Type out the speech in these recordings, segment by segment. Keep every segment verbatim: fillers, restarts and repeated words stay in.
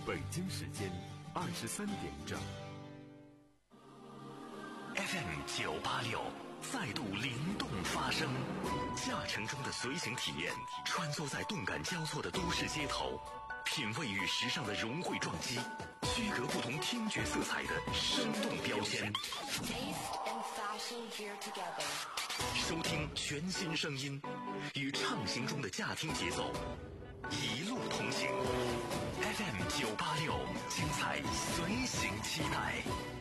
北京时间二十三点整。 F M 九八六再度灵动发声，驾乘中的随行体验，穿梭在动感交错的都市街头，品味与时尚的融汇撞击，区隔不同听觉色彩的生动标签。收听全新声音，与畅行中的驾听节奏，一路同行。F M 九八六，精彩随行期待。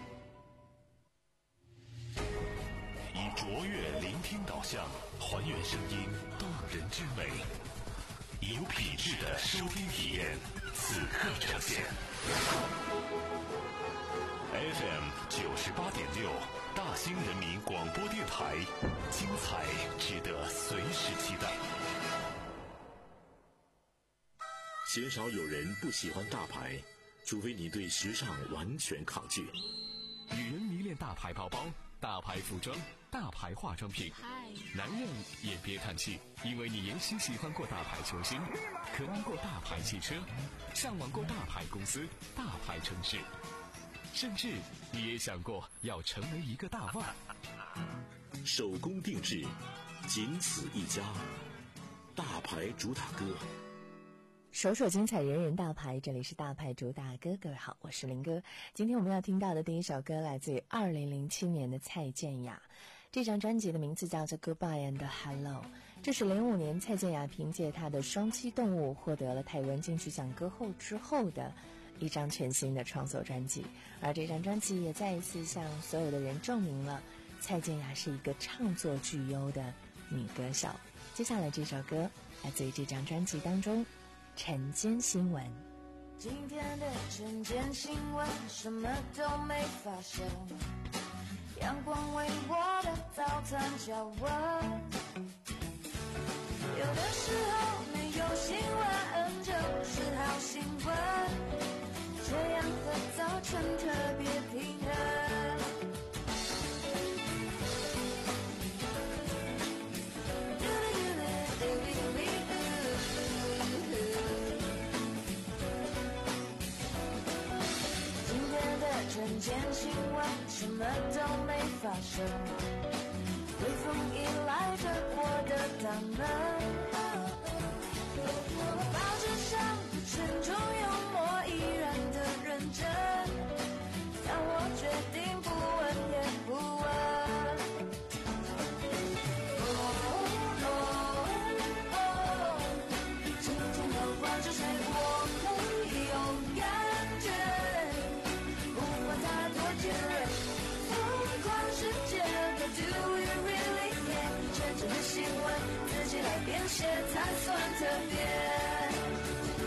以卓越聆听导向，还原声音动人之美，以有品质的收听体验，此刻呈现。F M 九十八点六，大兴人民广播电台，精彩值得随时期待。 鲜少有人不喜欢大牌，除非你对时尚完全抗拒。 女人迷恋大牌包包、大牌服装、大牌化妆品，男人也别叹气，因为你也许喜欢过大牌球星，渴望过大牌汽车，向往过大牌公司、大牌城市，甚至你也想过要成为一个大腕。 手工定制，仅此一家，大牌主打歌。 首首精彩，人人大牌，这里是大牌主打歌。各位好，我是林哥。今天我们要听到的第一首歌来自于二零零七年的蔡健雅，这张专辑的名字叫做 Goodbye and Hello。 这是零五年蔡健雅凭借她的双栖动物获得了台湾金曲奖歌后之后的一张全新的创作专辑，而这张专辑也再一次向所有的人证明了蔡健雅是一个唱作俱优的女歌手。接下来这首歌来自于这张专辑当中晨间新闻。 今天的晨间新闻什么都没发生，阳光为我的早餐加温，有的时候没有新闻就是好新闻，这样和早晨特别平衡。晨间新闻什么都没发生，微风依赖着我的大门，报纸上的沉重幽默依然的认真，但我决定不问也不问。哦哦哦，今天又换着谁，我没有感觉，太多尖锐，疯狂世界 But do you really care？ 真正的新闻自己来编写才算特别。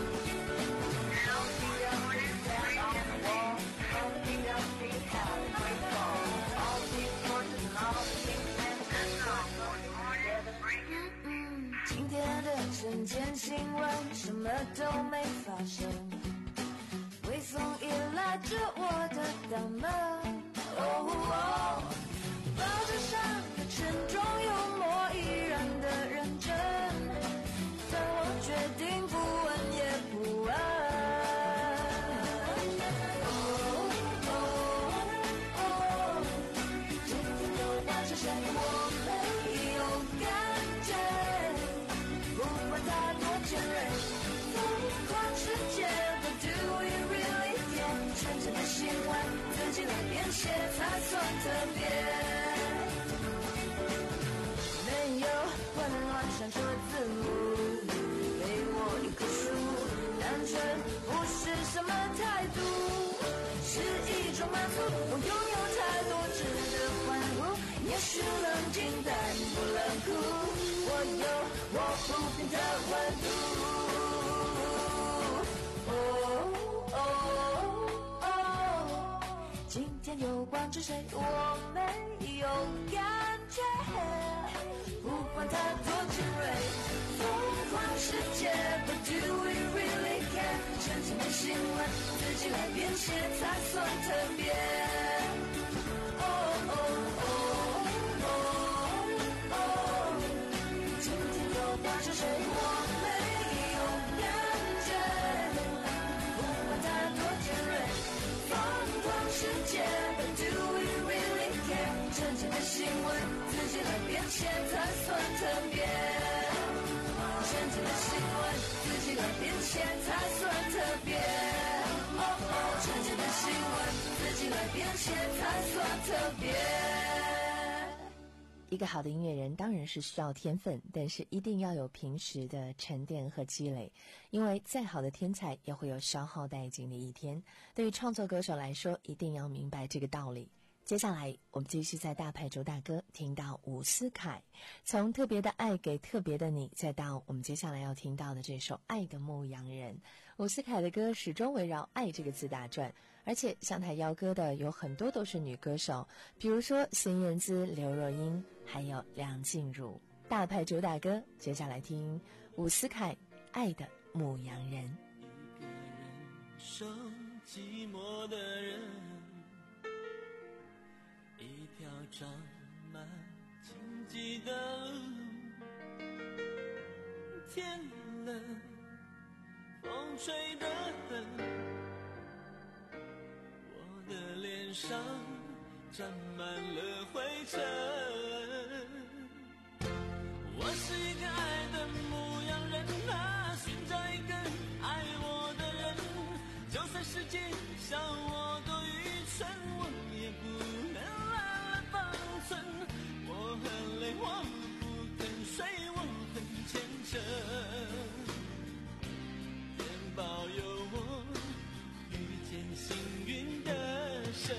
嗯嗯，今天的晨间新闻什么都没发生，微风依赖着我的大门，哦哦，报纸上的沉重幽默依然的认真，但我决定不问也不问。哦哦哦，今天又换上谁，我没有感觉，不管它多尖锐，疯狂世界 But do you really care？ 真正的新闻自己来编写才算特别。没有混乱闪烁字幕，给我一棵树，单纯不是什么态度，是一种满足。我拥有太多值得欢呼，也许冷静但不冷酷，我有我不变的温度。哦哦哦，今天又关着谁，我没有感觉，不管它多尖锐，疯狂世界 But do we really care？ 真正的新闻自己来编写才算特别。哦哦哦哦哦，今天又关着谁，我没有感觉，不管它现才算特别。真正的新闻，自己来编写才算特别。哦哦，真正的新闻，自己来编写才算特别。 一个好的音乐人当然是需要天分，但是一定要有平时的沉淀和积累，因为再好的天才也会有消耗殆尽的一天。对于创作歌手来说，一定要明白这个道理。接下来我们继续在大牌主打歌听到伍思凯，从特别的爱给特别的你，再到我们接下来要听到的这首爱的牧羊人。伍思凯的歌始终围绕爱这个字打转，而且向他邀歌的有很多都是女歌手，比如说孙燕姿、刘若英还有梁静茹。大牌主打歌，接下来听伍思凯爱的牧羊人。 一个人守寂寞的人，一条长满荆棘的路，天冷风吹得很，我的脸上沾满了灰尘。我是一个爱的牧羊人啊，寻找一个爱我的人，就算世界笑我多愚蠢，我也不能懒懒放纵。我很累，我不肯睡，我很虔诚，愿保佑我遇见幸运的神。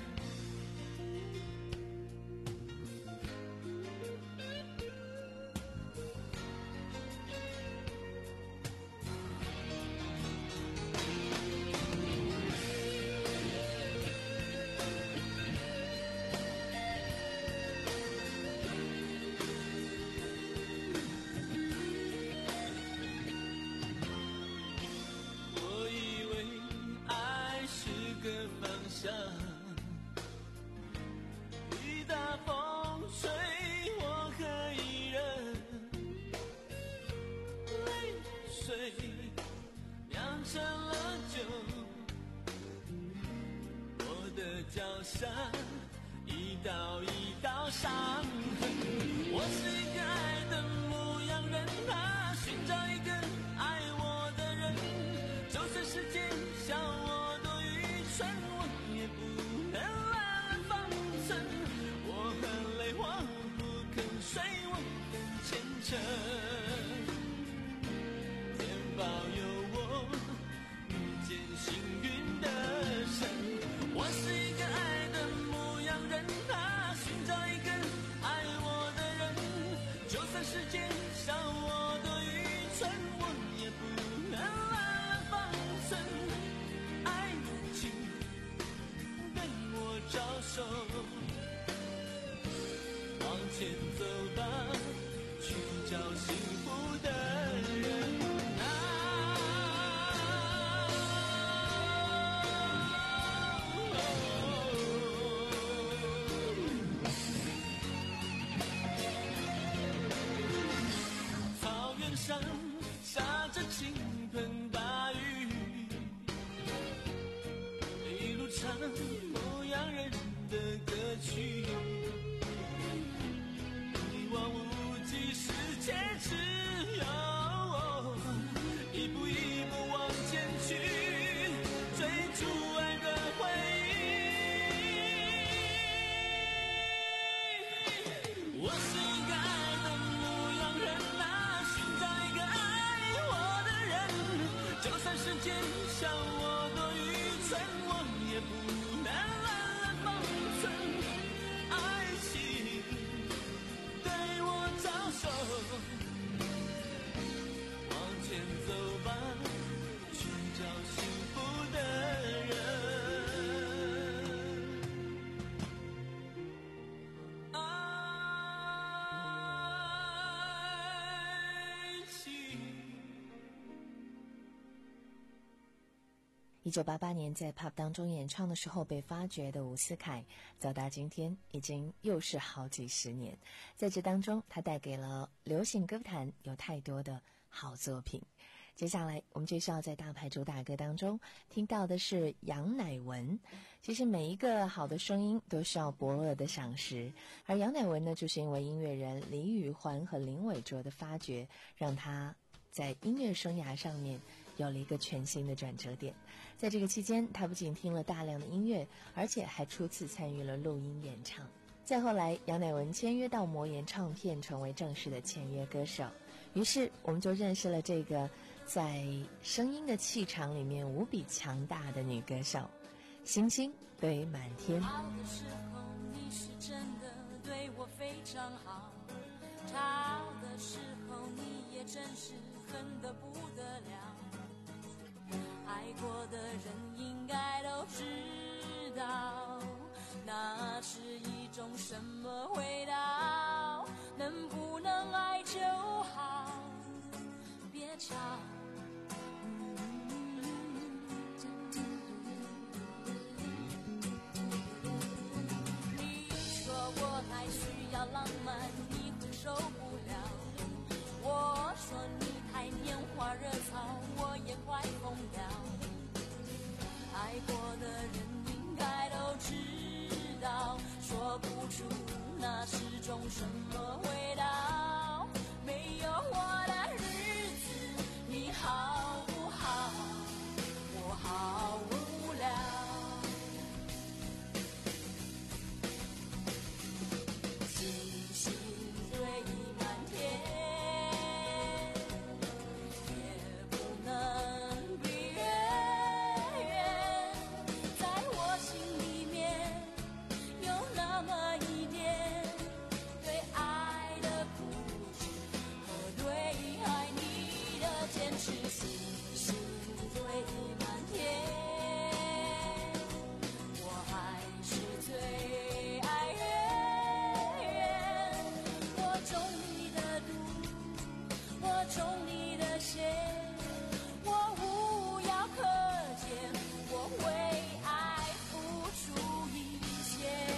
雨大风吹我可以忍，泪水酿成了酒，我的脚上一道一道伤痕。我是一个爱的牧羊人啊，寻找一个爱我的人，就算世界笑我多愚蠢，我也不能懒懒放纵。我很累，我不肯睡，我很虔诚，天保佑我遇见幸运的神。我是一个爱的牧羊人啊，寻找一个爱我的人，就算世界笑我多愚蠢，我也不能懒懒放纵。爱情对我招手，往前走吧，去找幸福的人。草原上下着倾盆大雨，一路唱牧羊人的歌曲，一望无际世界只有我，一步一步往前去，追逐爱的回忆。我是一个爱的牧羊人啊，寻找一个爱我的人，就算世界笑我多愚蠢，我也不能懒懒放纵。爱情对我招手，往前走吧，寻找幸福的人。爱情一九八八年在 pub 当中演唱的时候被发掘的伍思凯，走到今天已经又是好几十年。在这当中，他带给了流行歌坛有太多的好作品。 接下来我们就需要在大牌主打歌当中听到的是杨乃文。其实每一个好的声音都需要伯乐的赏识，而杨乃文呢，就是因为音乐人李宇环和林伟卓的发掘，让他在音乐生涯上面有了一个全新的转折点。在这个期间，他不仅听了大量的音乐，而且还初次参与了录音演唱。再后来，杨乃文签约到魔岩唱片，成为正式的签约歌手。于是我们就认识了这个在声音的气场里面无比强大的女歌手。星星堆满天， 好的时候你是真的对我非常好，差的时候你也真是恨得不得了，爱过的人应该都知道，那是一种什么味道，能不能爱就好，别吵。你说我太需要浪漫，你会受不了，我说你太拈花惹草，我也快疯了，爱过的人应该都知道，说不出那是种什么味道，没有我的日子你好不好，我好无聊，星星堆满天，也不能比月圆，在我心里面有那么一点对爱的固执和对爱你的坚持，星星堆满天，我还是最爱月圆，我中你的毒，我中你的邪，我无药可解，我为爱付出一切。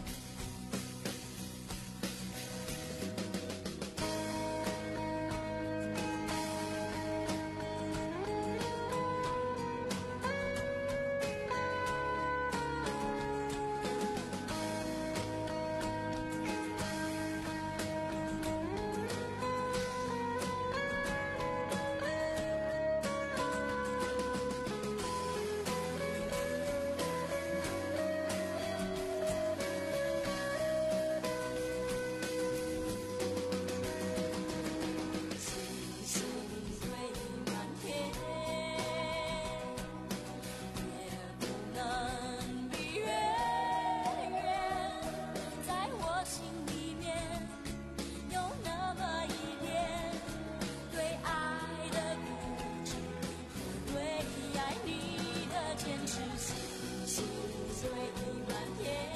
星星堆满天，也不能比月圆，在我心里面有那么一点对爱的固执和对爱你的坚持，星星堆满天，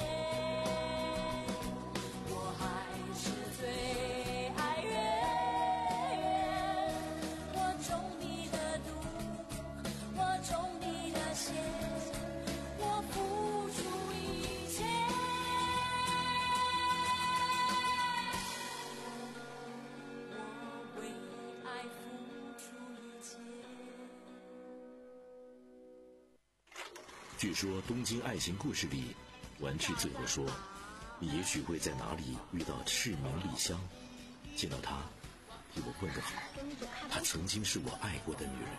我还是最爱月圆，我中你的毒，我中你的邪，我付出一切，我为爱付出一切。 据说《东京爱情故事》里，完治最后说：“你也许会在哪里遇到赤名丽香，见到她，替我问个好，她曾经是我爱过的女人。”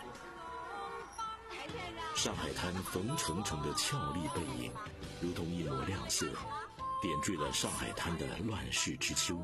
上海滩冯程程的俏丽背影，如同一抹亮色，点缀了上海滩的乱世之秋。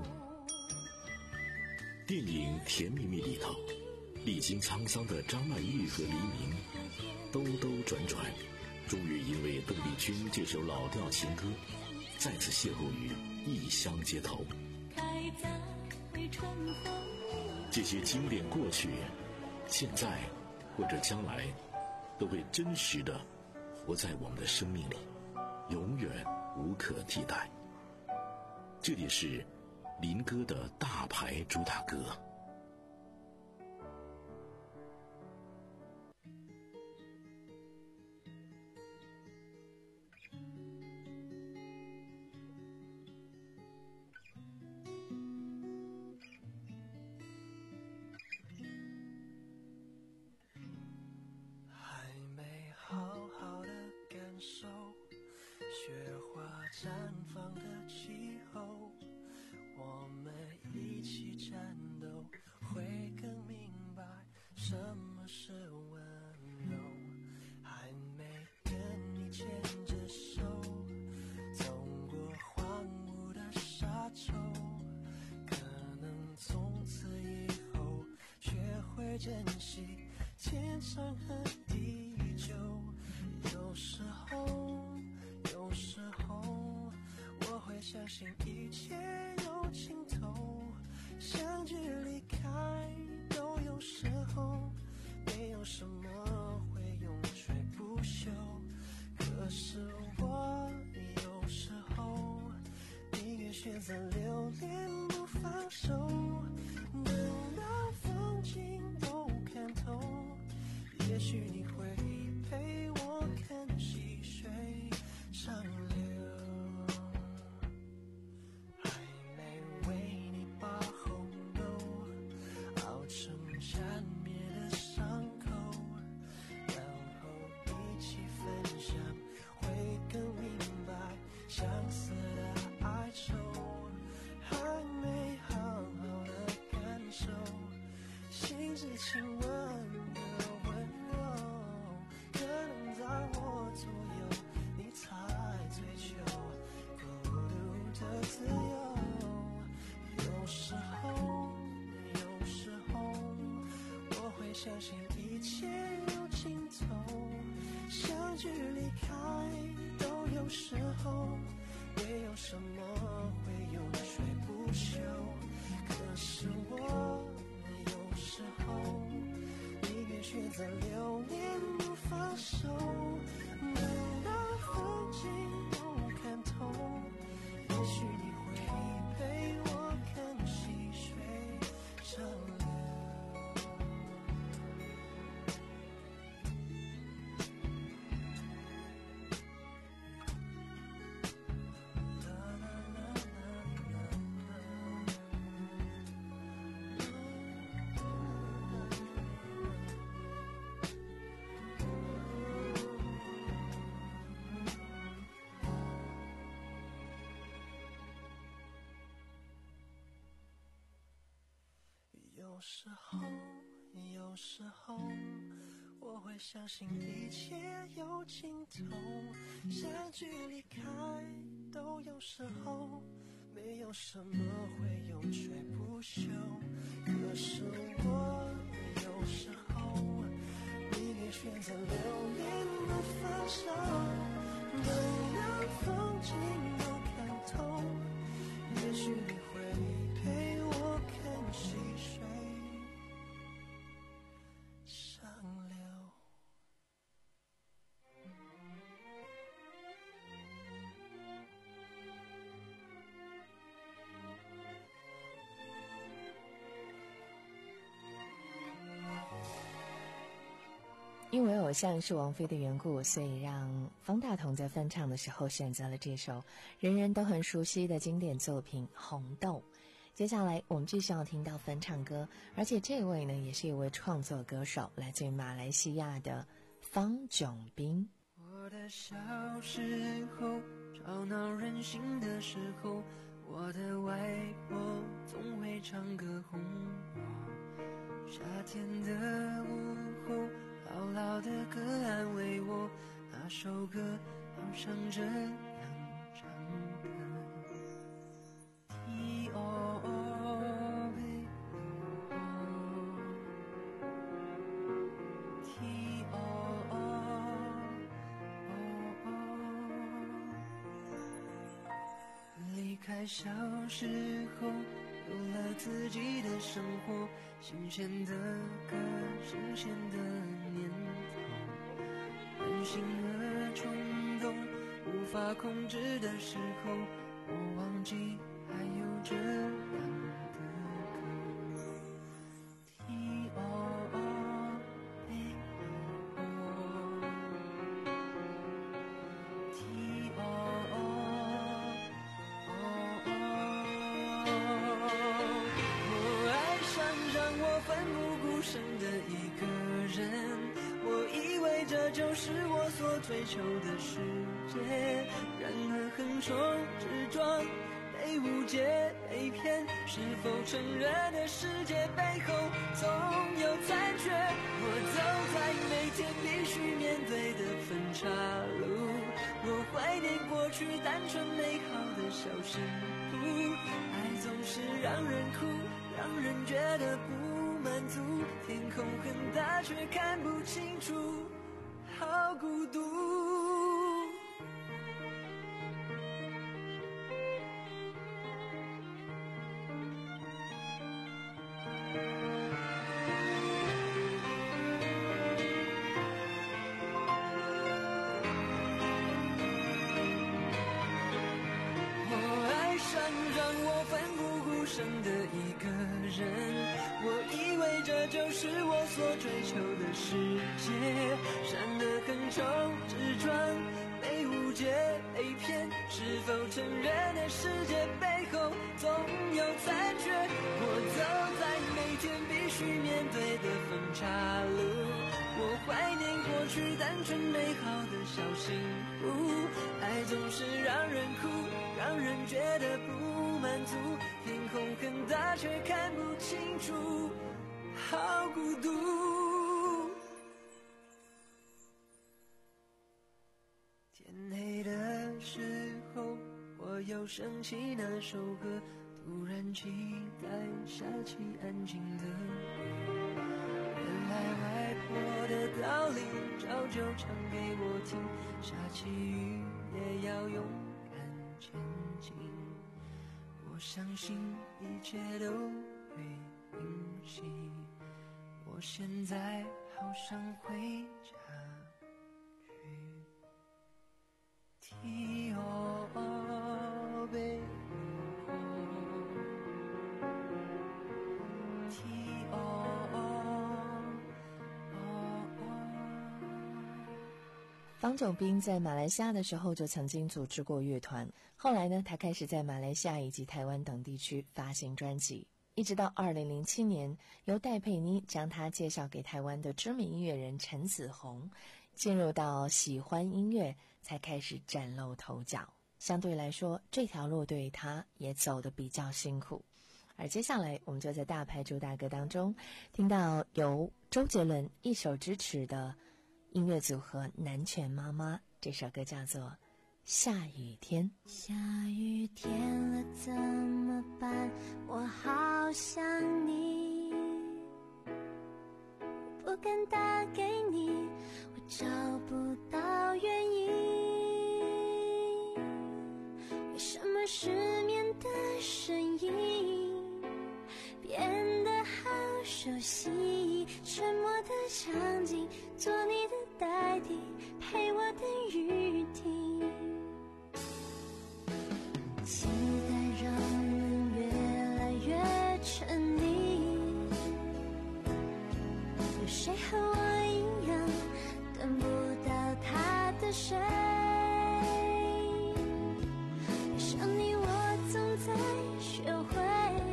电影《甜蜜蜜》里头，历经沧桑的张曼玉和黎明，兜兜转转，终于因为邓丽君这首老调情歌，再次邂逅于异乡街头。 开在春风， 这些经典过去，现在或者将来，都会真实的活在我们的生命里，永远无可替代。这里是林哥的大牌主打歌。 珍惜天长和地久。有时候有时候我会相信一切有尽头，相聚离开都有时候，没有什么会永垂不朽。可是我有时候宁愿选择留恋不放手，等到风景都看透，也许你会陪我看细水长流。还没为你把红豆熬成缠绵的伤口，然后一起分享，会更明白相思的哀愁。还没好好的感受心之亲吻的温柔，可能在我左右你才追求孤独的自由。有时候有时候我会相信一切有尽头，相聚离开都有时候，没有什么会永垂不朽。可是我有时候宁愿选择留恋不放手，等到风景都看透，也许你会陪我看细水长流。有时候有时候我会相信一切有尽头，相聚离开都有时候，没有什么会永垂不朽。可是我有时候宁愿选择留恋不放手，等到风景都看透，也许你会陪我看细水长流。 因为偶像是王菲的缘故，所以让方大同在翻唱的时候选择了这首人人都很熟悉的经典作品《红豆》。接下来我们继续要听到翻唱歌，而且这位呢也是一位创作歌手，来自于马来西亚的方炯斌。 我的小时候，吵闹任性的时候，我的外婆总会唱歌哄我。夏天的午后，牢牢的歌安慰我，那首歌好像这样唱的。T O O B T O O离开小时候，有了自己的生活，新鲜的歌，新鲜的念头，任性和冲动无法控制的时候，我忘记还有这样的歌。T O O B O T O O我爱上让我奋不顾身的一个人，我以为这就是我所追求的世界，然而横冲直撞，被误解被骗，是否承认的世界背后总有残缺，我走在每天必须面对的分岔路，我怀念过去单纯美好的小幸福，爱总是让人哭，让人觉得不满足，天空很大却看不清楚，好孤独。的一个人，我以为这就是我所追求的世界，闪得很丑，只装被误解被骗，是否成人的世界背后总有残缺，我走在每天必须面对的分岔路，我怀念过去单纯美好的小幸福，爱总是让人哭，让人觉得不满足，天空很大却看不清楚，好孤独。天黑的时候，我又想起那首歌，突然期待下起安静的雨。原来外婆的道理早就讲给我听，下起雨也要勇敢前进。我相信一切都会平息，我现在好想回家去。T O B T O 方炯斌在马来西亚的时候就曾经组织过乐团，后来呢，他开始在马来西亚以及台湾等地区发行专辑，一直到二零零七年，由戴佩妮将他介绍给台湾的知名音乐人陈子鸿，进入到喜欢音乐，才开始崭露头角。相对来说，这条路对他也走得比较辛苦。而接下来，我们就在大牌主打歌当中听到由周杰伦一手支持的音乐组合南拳妈妈，这首歌叫做《下雨天》。 下雨天了怎么办？我好想你，不敢打给你，我找不到原因。为什么失眠的声音变得好熟悉？沉默的场景，做你的代替，陪我等雨停。期待让人越来越沉溺，有谁和我一样等不到他的谁？爱上你我总在学会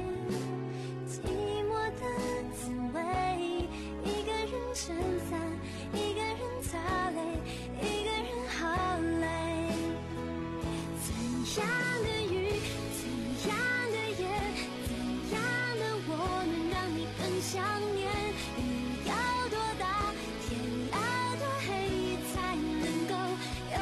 寂寞的滋味，一个人撑伞，一个人擦泪，一个人好累。怎样的雨，怎样的夜，怎样的我能让你更想念？雨要多大，天要多黑，才能够有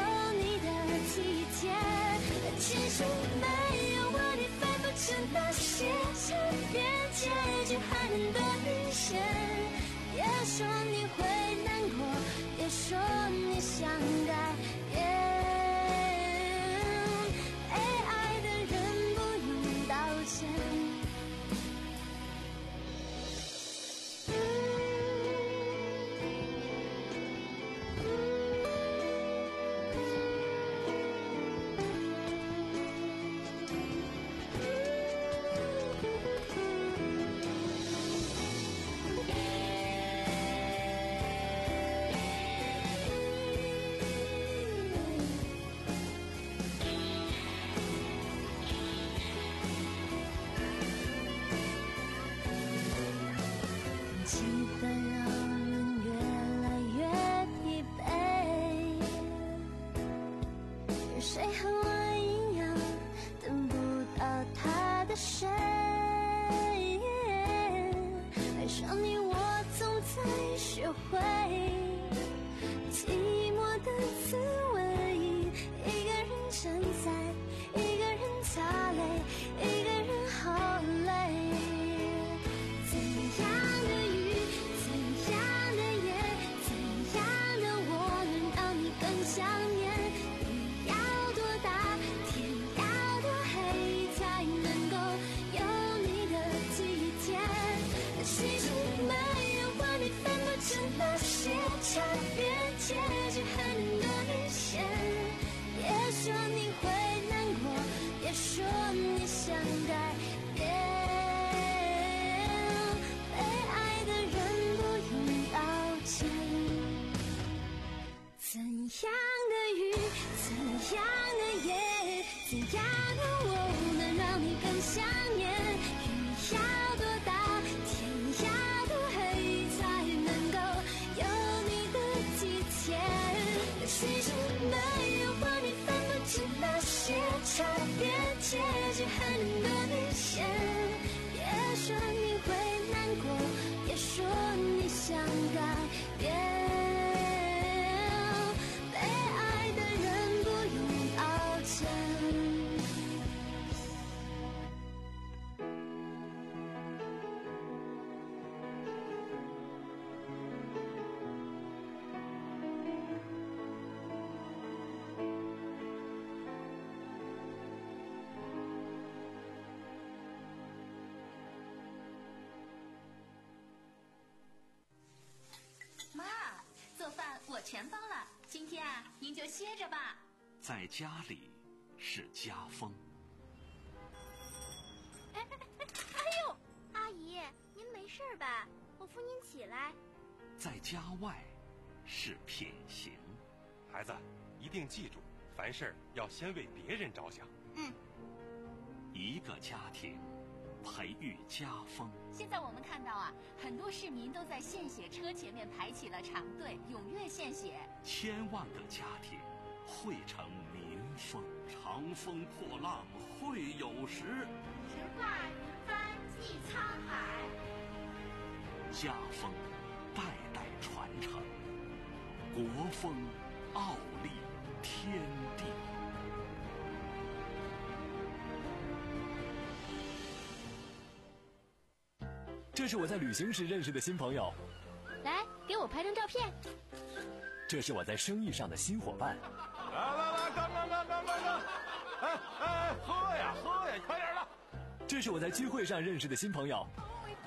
的雨，怎样的夜，怎样的我能让你更想念？雨要多大，天要多黑，才能够有你的体贴？其实没有话，你分不清那些差别，结局很多明显。别说你会难过，别说你想改变。 我全包了，今天啊，您就歇着吧。 在家里是家风。 哎哎哎！哎呦，阿姨，您没事吧？我扶您起来。 在家外是品行。 孩子，一定记住，凡事要先为别人着想。 嗯。 一个家庭培育家风。 现在我们看到啊，很多市民都在献血车前面排起了长队，踊跃献血。 千万个家庭汇成民风，长风破浪会有时。 直挂云帆济沧海。 家风代代传承，国风傲立天地。 这是我在旅行时认识的新朋友， 来给我拍张照片。 这是我在生意上的新伙伴。 来来来，干干干干干干！哎哎，喝呀喝呀，快点的！ 这是我在聚会上认识的新朋友。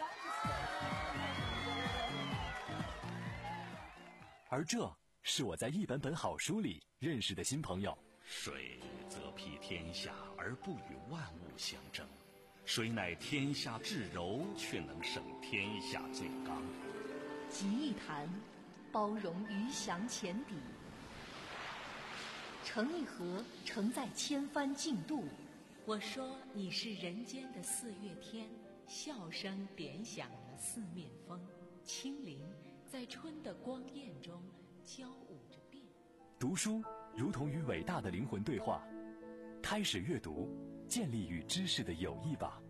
而这是我在一本本好书里认识的新朋友。 水则披天下而不与万物相争。谁乃天下至柔，却能胜天下最刚。 集一坛，包容鱼翔浅底；盛一盒，承载千帆竞渡。我说你是人间的四月天，笑声点响了四面风，轻灵在春的光艳中交舞着变。 读书如同与伟大的灵魂对话，开始阅读，建立与知识的友谊吧。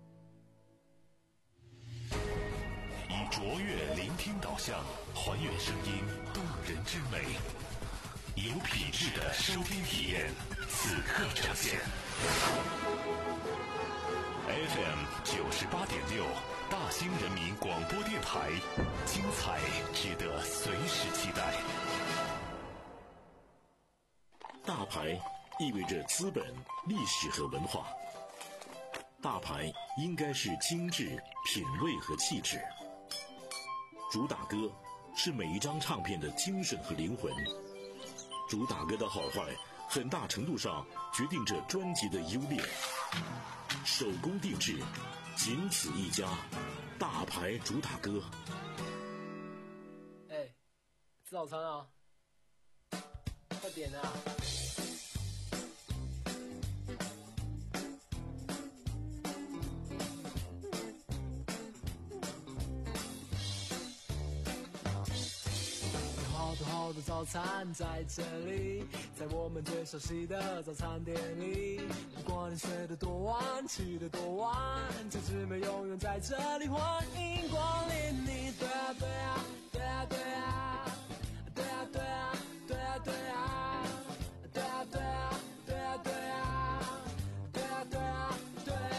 以卓越聆听导向，还原声音动人之美，有品质的收听体验，此刻呈现。F M 九十八点六，大兴人民广播电台，精彩值得随时期待。 大牌意味着资本、历史和文化。大牌应该是精致、品味和气质。主打歌是每一张唱片的精神和灵魂。主打歌的好坏，很大程度上决定着专辑的优劣。手工定制，仅此一家，大牌主打歌。 哎，吃早餐啊！快点啊！好多好多早餐在这里，在我们最熟悉的早餐店里。不管你睡得多晚，起得多晚，这姊妹永远在这里，欢迎光临你。对啊对啊对啊对啊对啊对啊对啊对啊对啊对啊对啊对啊对啊对啊对啊。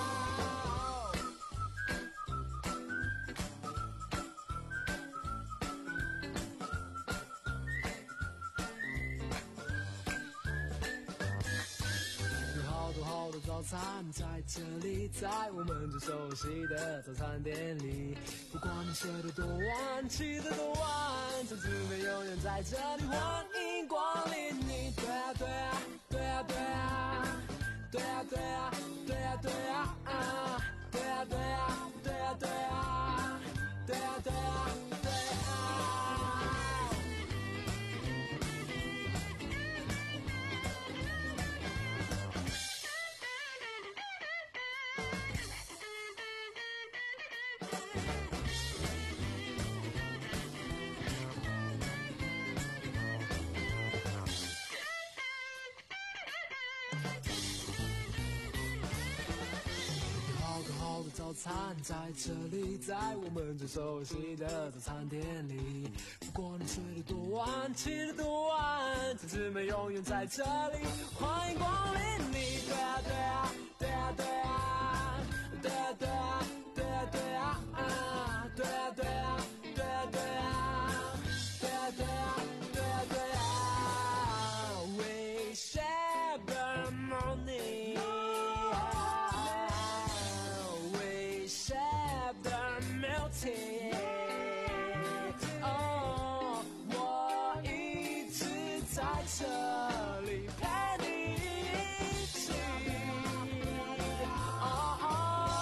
好多好多早餐在这里，在我们最熟悉的早餐店里。不管你睡得多晚，起得多晚，这姊妹永远在这里，欢迎光临你。对啊对啊对啊对啊对啊对啊对啊对啊对啊对啊对啊对啊对啊对啊对啊。 餐在这里，在我们最熟悉的早餐店里。不管你睡得多晚，起得多晚，这姊妹永远在这里，欢迎光临你。对啊对啊对啊对啊对啊对啊对啊对啊对啊对啊对啊对啊对啊对啊对啊对啊 We share the morning, we share the milk tea. 哦，我一直在这里陪你一起。哦哦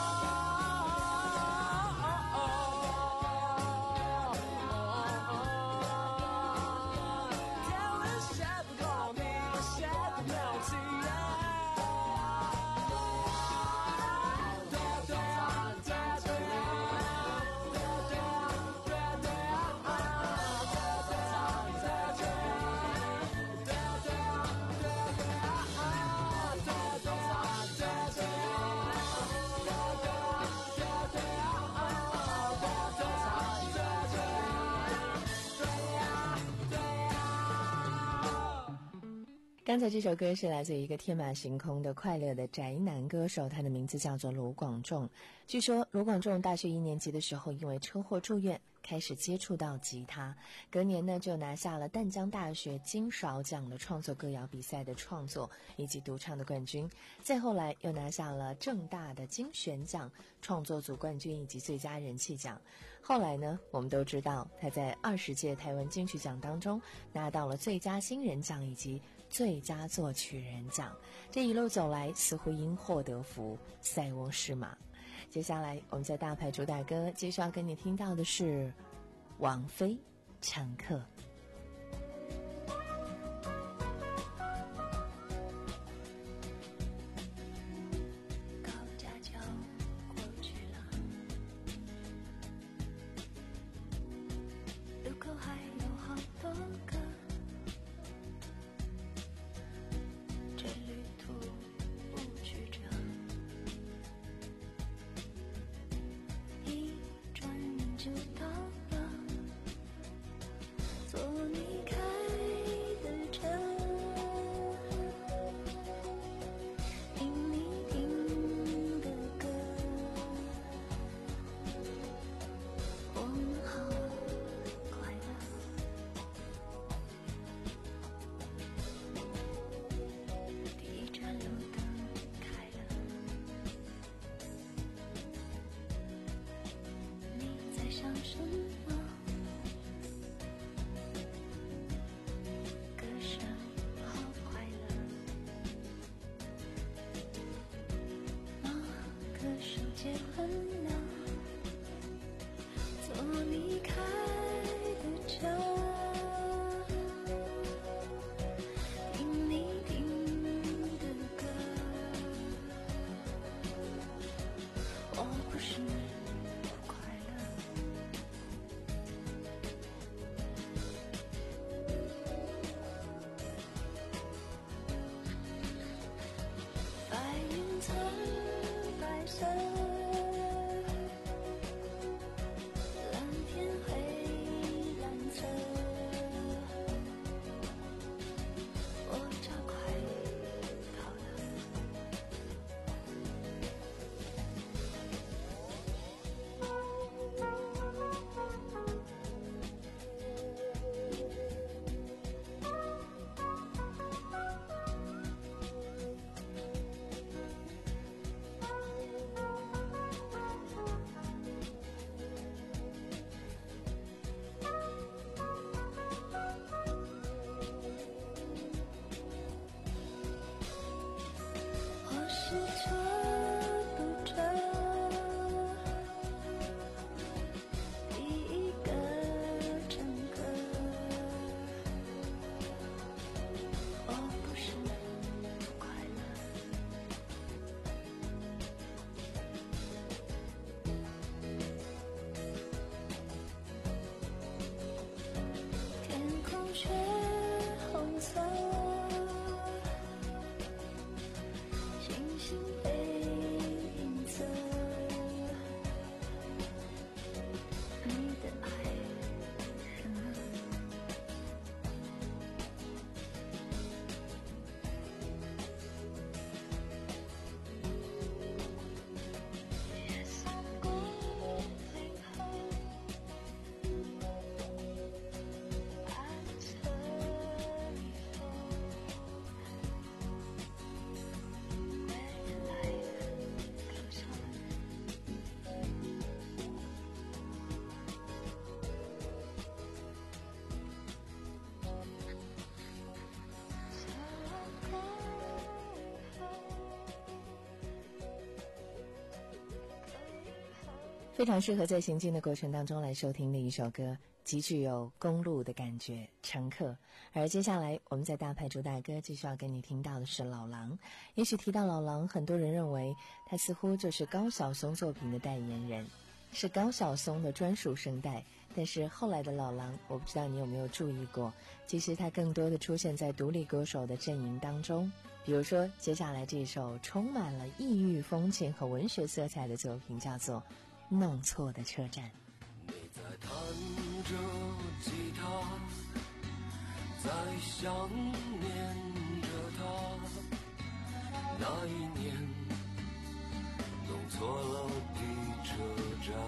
刚才这首歌是来自于一个天马行空的快乐的宅男歌手，他的名字叫做卢广仲。据说卢广仲大学一年级的时候因为车祸住院，开始接触到吉他，隔年呢就拿下了淡江大学金勺奖的创作歌谣比赛的创作以及独唱的冠军，再后来又拿下了政大的金旋奖创作组冠军以及最佳人气奖。后来呢，我们都知道他在二十届台湾金曲奖当中拿到了最佳新人奖以及最佳作曲人奖，这一路走来似乎因祸得福，塞翁失马。接下来我们在大牌主打歌接下来要跟你听到的是王菲乘客。 高架桥过去了，路口还有好多个，这旅途不曲折，一转眼就到了，坐你开的车，听你听的歌，我们好快乐。第一盏路灯开了，你在想什么？歌声好快乐。那歌手结婚了，坐你开的车，听你听的歌，我不是不快乐。白云层白色，蓝天灰蓝色，我超快跑了。我是车不车，第一个乘客，我不是不快乐。天空却红色，星星被映色， 非常适合在行进的过程当中来收听的一首歌，极具有公路的感觉，乘客。而接下来我们在大牌主打歌继续要跟你听到的是老狼。也许提到老狼，很多人认为他似乎就是高晓松作品的代言人，是高晓松的专属声带。但是后来的老狼，我不知道你有没有注意过，其实他更多的出现在独立歌手的阵营当中。比如说接下来这首充满了异域风情和文学色彩的作品，叫做弄错的车站。 你在弹着吉他，在想念着他，那一年弄错了的车站，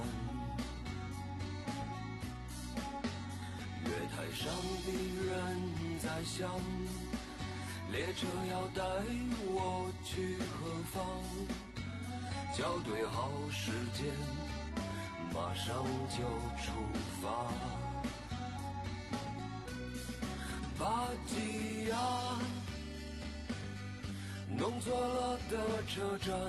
月台上的人在想，列车要带我去何方，校对好时间，马上就出发。巴吉亚，弄错了的车站，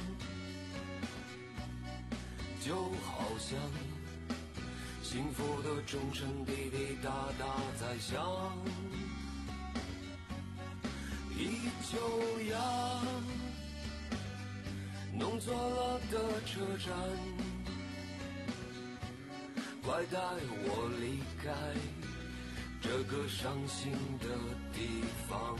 就好像幸福的钟声滴滴答答在响。依旧呀，弄错了的车站，快带我离开这个伤心的地方。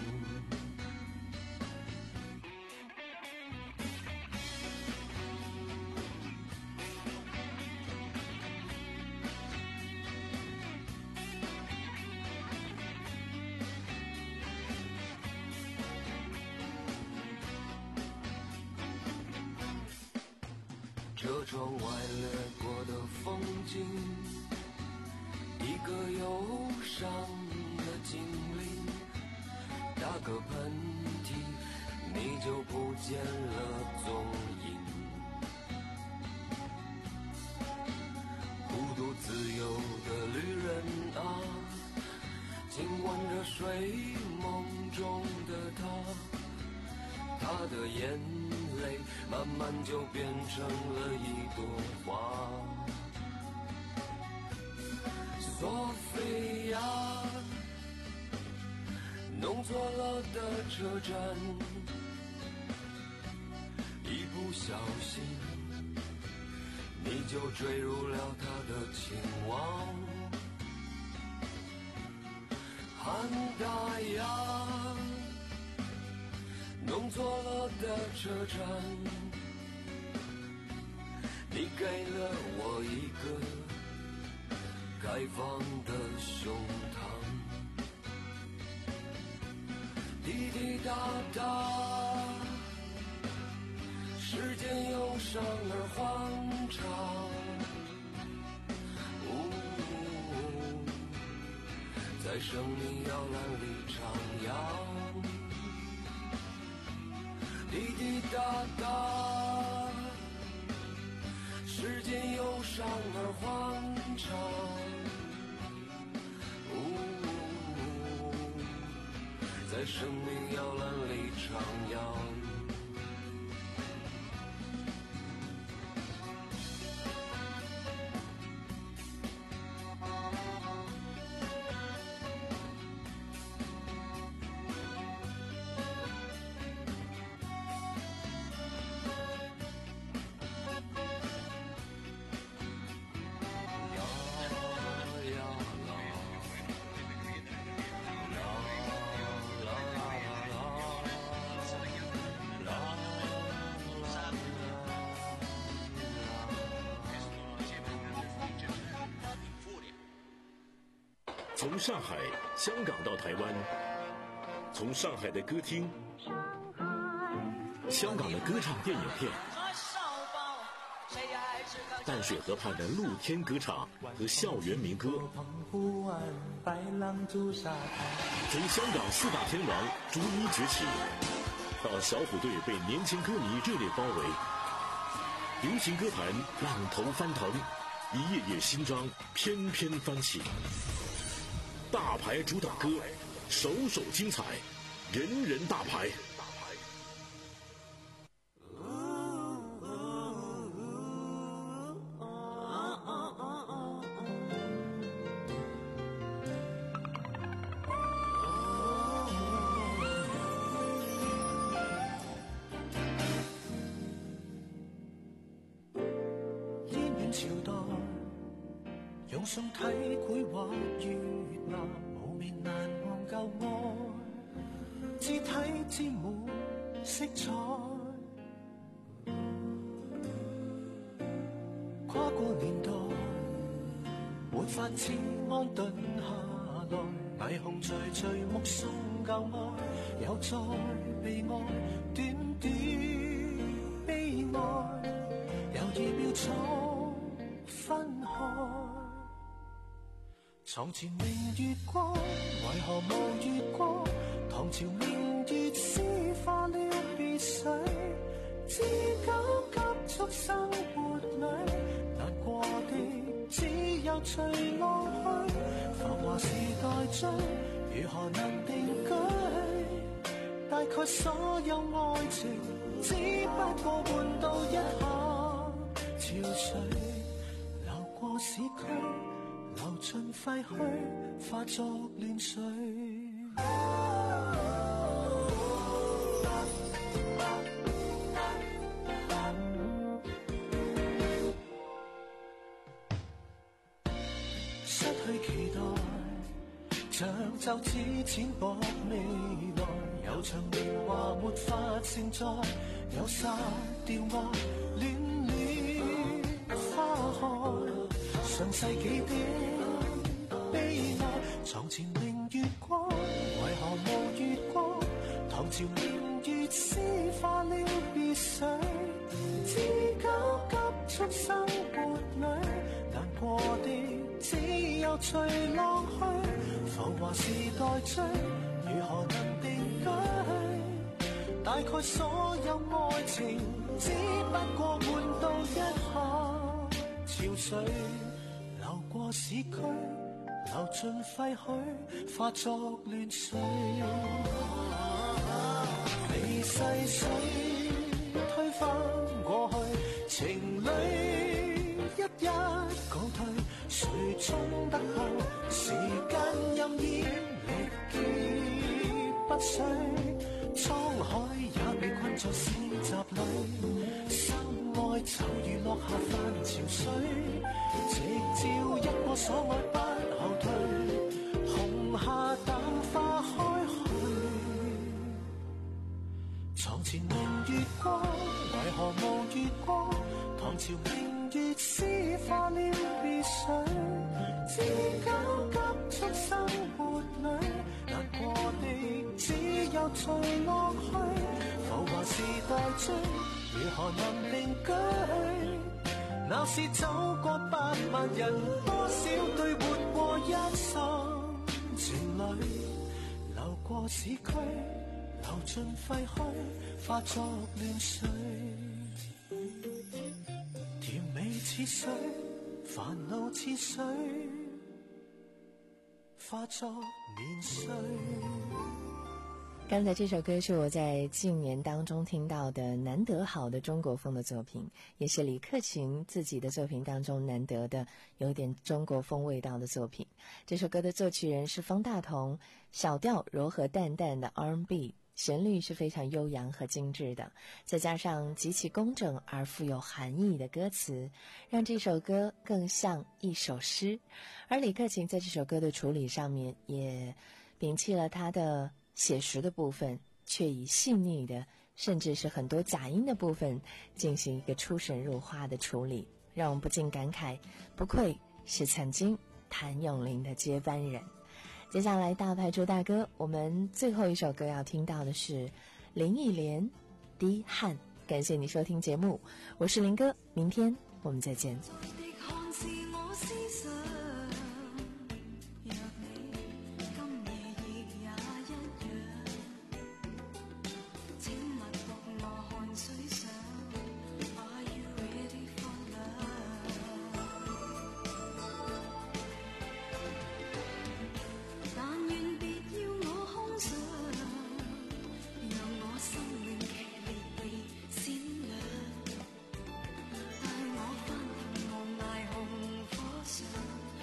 车窗外掠过的风景，一个忧伤的精灵，打个喷嚏你就不见了踪影。孤独自由的旅人啊，亲吻着睡梦中的他，他的眼泪慢慢就变成了一朵花。索菲亚，弄错了的车站，一不小心你就坠入了他的情网。汉达亚，弄错了的车站，你给了我一个开放的胸膛。滴滴答答，时间忧伤而欢畅。呜，在生命摇篮里徜徉。滴滴答答，时间忧伤而欢畅。呜，在生命摇篮里徜徉。 从上海、香港到台湾，从上海的歌厅、香港的歌唱电影片，淡水河畔的露天歌唱和校园民歌，从香港四大天王逐一崛起，到小虎队被年轻歌迷热烈包围，流行歌坛浪头翻腾，一页页新章翩翩翻起。大牌主打歌，首首精彩，人人大牌。 網上睇繪畫越南無名難忘舊愛，肢體沾滿色彩，跨過年代沒法子安頓下來，霓虹徐徐目送舊愛又再被愛，短短悲哀猶如秒速分開。床前明月光，為何無月光？唐朝明月詩化了別緒，知交急速生活裏，難過的只有隨浪去。浮華時代追，如何能定居？大概所有愛情，只不過換到一下潮水，流過市區，流盡廢墟，化作亂水。失去期待，像就此淺薄未來，有場年華沒法承載，有殺掉愛戀戀花開，上世紀的悲哀。床前明月光，為何無月光？唐朝明月詩化了別緒，知交急速生活裏，難過的只有隨浪去。浮華時代追，如何能定居？大概所有愛情，只不過換到一下潮水，流過市區，流盡廢墟，化作亂水。你細水推翻過去，情侶一一告退，誰衝得後？時間任意力竭不衰，滄海也被困在市集裏，心愛就如落下泛潮水，直照一個所愛不後退，紅霞淡化開去。床前明月光，為何無月光？唐朝明月詩化了別緒，知交急速生活裏，難過的只有隨浪去。浮華時代追，如何能定居？鬧市走過百萬人，多少對活過一生情侶，流過市區，流盡廢墟，化作亂水。甜美似水，煩惱似水，化作年歲。 刚才这首歌是我在近年当中听到的难得好的中国风的作品，也是李克勤自己的作品当中难得的有点中国风味道的作品。这首歌的作曲人是方大同，小调柔和淡淡的 R and B， 旋律是非常悠扬和精致的，再加上极其工整而富有含义的歌词，让这首歌更像一首诗。而李克勤在这首歌的处理上面也摒弃了他的写实的部分，却以细腻的甚至是很多假音的部分进行一个出神入化的处理，让我们不禁感慨，不愧是曾经谭咏麟的接班人。接下来大牌朱大哥，我们最后一首歌要听到的是林忆莲《滴汗》。感谢你收听节目，我是林哥，明天我们再见。 帶我返回無涯紅火上。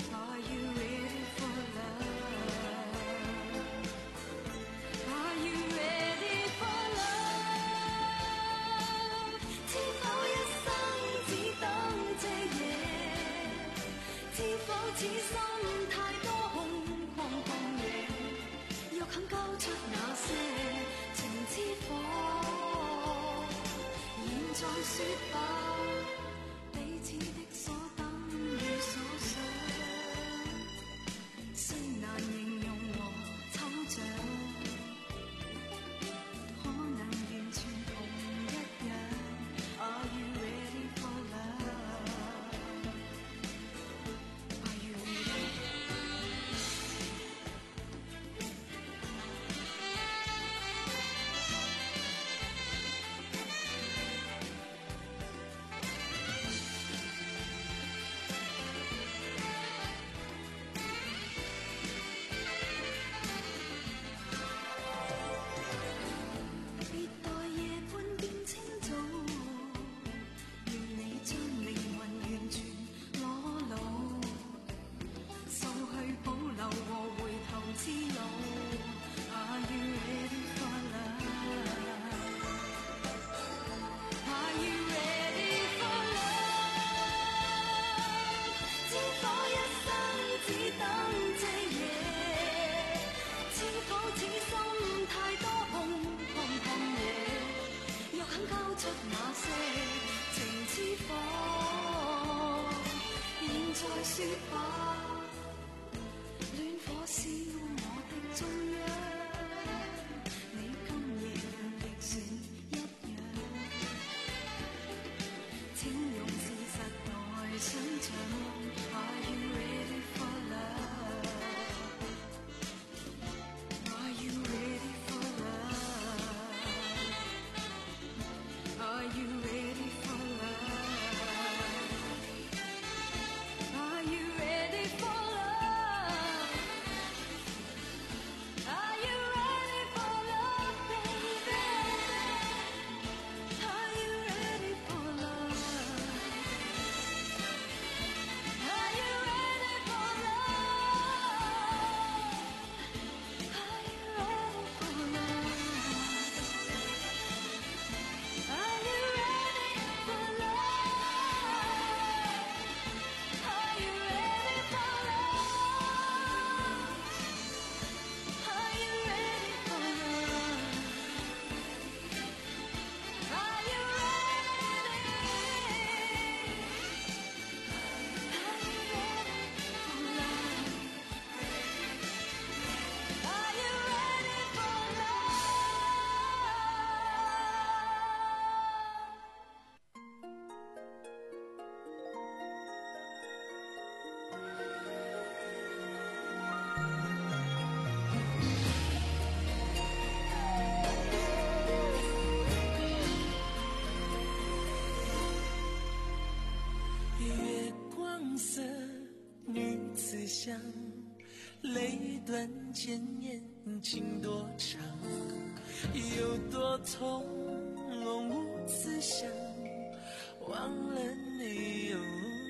香，泪断千年情多长，有多痛无此想，忘了你哟。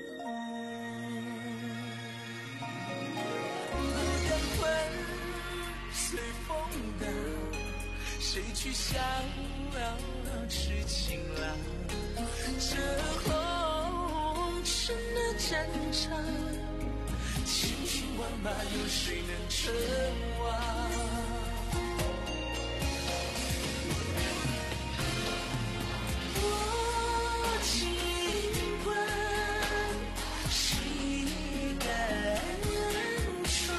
不等魂随风荡，谁去逍遥痴情郎？这红尘的战场，千军万马有谁能称王？我尽管谁敢闯，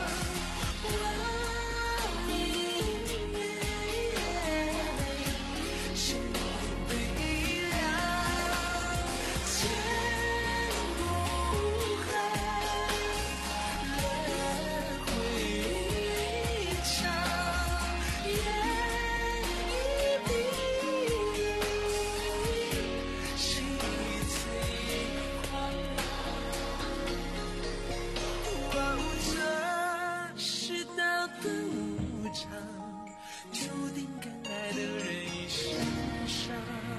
望明月，心悲凉，千古恨，轮回长，烟一笔，谁最狂妄？这世道的无常，注定敢爱的人一生伤。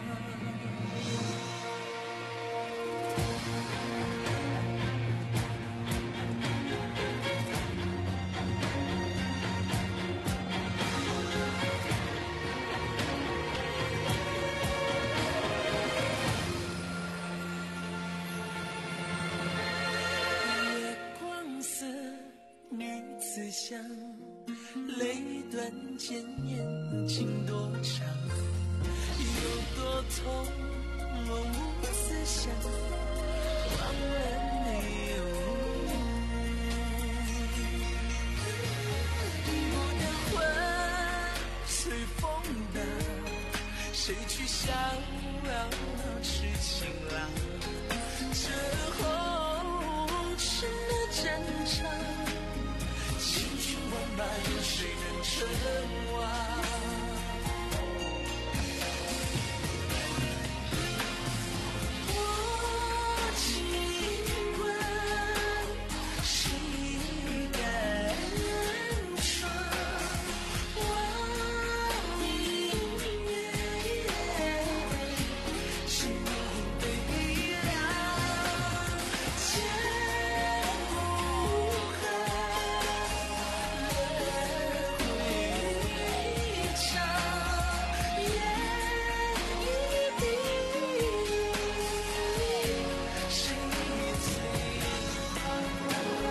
月光色女子香，泪断千年情多长，有多痛我无此想，忘了你哟。不等魂随风荡，谁去逍遥痴情郎？这红尘的战场，千军万马有谁能称王？我尽管谁敢闯，望明月，心悲凉，千古恨，轮回长，烟一笔，谁最狂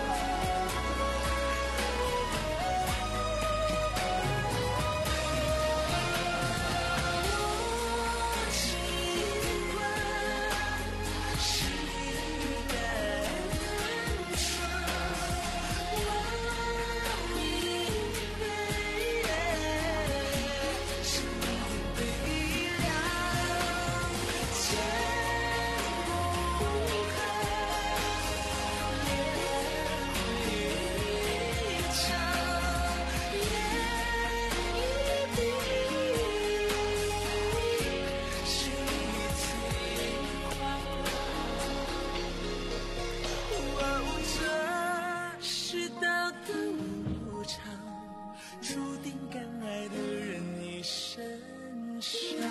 我尽管谁敢闯，望明月，心悲凉，千古恨，轮回长，烟一笔，谁最狂哦，这世道的无常，注定敢爱的人一生伤。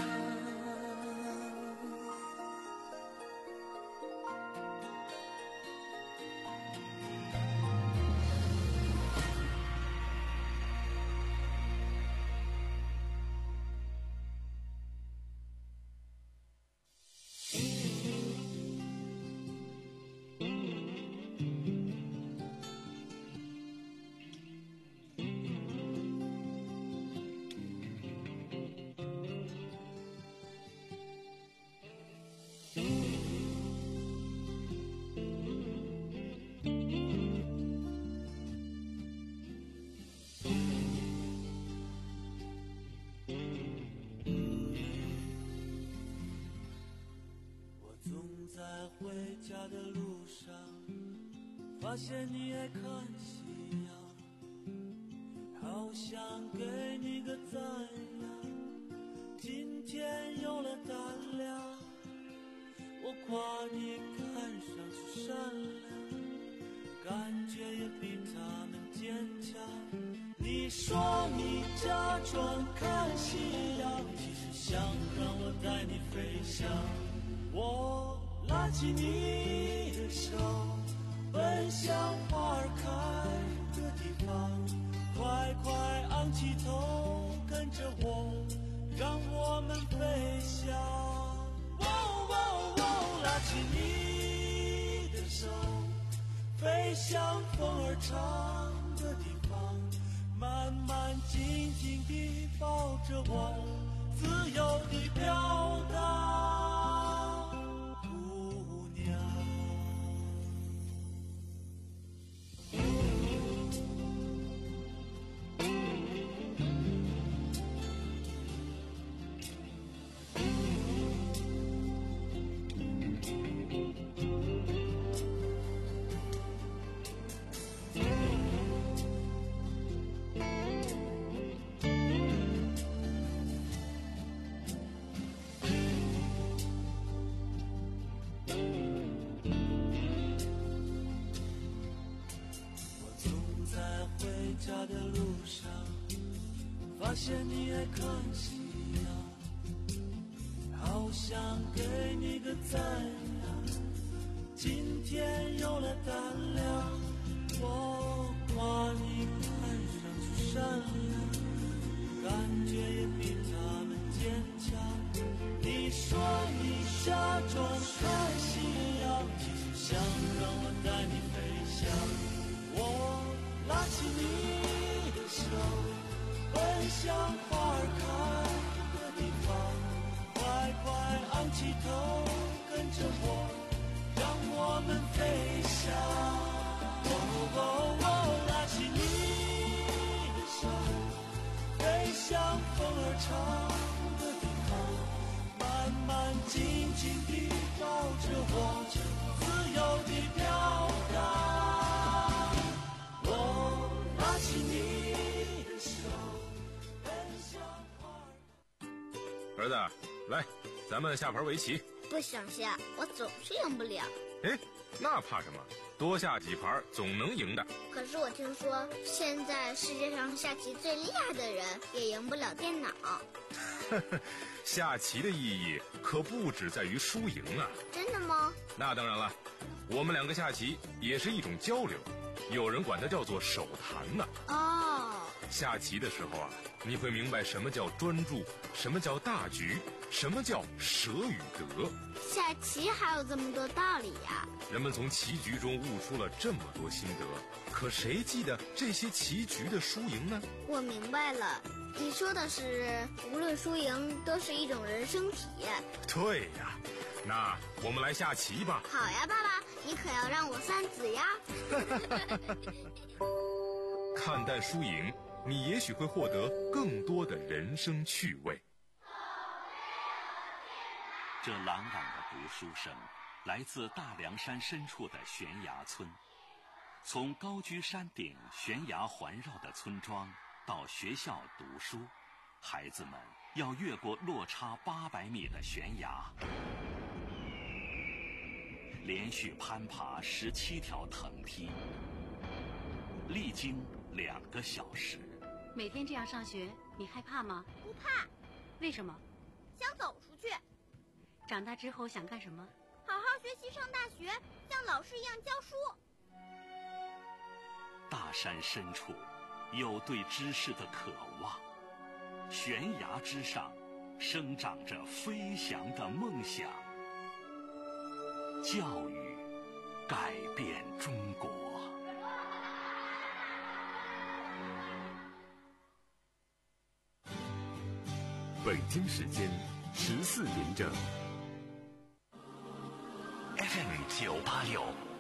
总在回家的路上，发现你爱看夕阳，好想给你个赞扬。今天有了胆量，我夸你看上去善良，感觉也你飞翔。我拉起你的手，奔向花儿开的地方，快快昂起头，跟着我，让我们飞翔。哦哦哦，拉起你的手，飞向风儿长的地方，慢慢静静地抱着我，自由地飘荡，姑娘。家的路上，发现你爱看夕阳，好想给你个赞扬。今天有了胆量，我夸你看上去善良，感觉也比他们坚强。你说你下种看夕阳，其实想让我带你飞翔。我拉起你的手，奔向花儿开的地方，快快昂起头，跟着我，让我们飞翔。哦哦哦，拉起你的手，飞向风儿长的地方，慢慢静静地抱着我，自由地飘荡。 儿子，来，咱们下盘围棋。 不想下，我总是赢不了。 哎，那怕什么？多下几盘总能赢的。 可是我听说，现在世界上下棋最厉害的人也赢不了电脑。 下棋的意义可不只在于输赢啊。 真的吗？ 那当然了，我们两个下棋也是一种交流，有人管它叫做手谈呢。 哦。 下棋的时候啊，你会明白什么叫专注，什么叫大局，什么叫舍与得。 下棋还有这么多道理呀！ 人们从棋局中悟出了这么多心得，可谁记得这些棋局的输赢呢？ 我明白了，你说的是无论输赢都是一种人生体验。 对呀，那我们来下棋吧。 好呀，爸爸，你可要让我三子呀。 看淡输赢，你也许会获得更多的人生趣味。 这朗朗的读书声来自大凉山深处的悬崖村。从高居山顶悬崖环绕的村庄到学校读书，孩子们要越过落差八百米的悬崖，连续攀爬十七条藤梯，历经两个小时。 每天这样上学，你害怕吗？ 不怕。 为什么？ 想走出去。 长大之后想干什么？ 好好学习，上大学，像老师一样教书。 大山深处有对知识的渴望，悬崖之上生长着飞翔的梦想。教育改变中国。 北京时间十四点整。 F M 九八六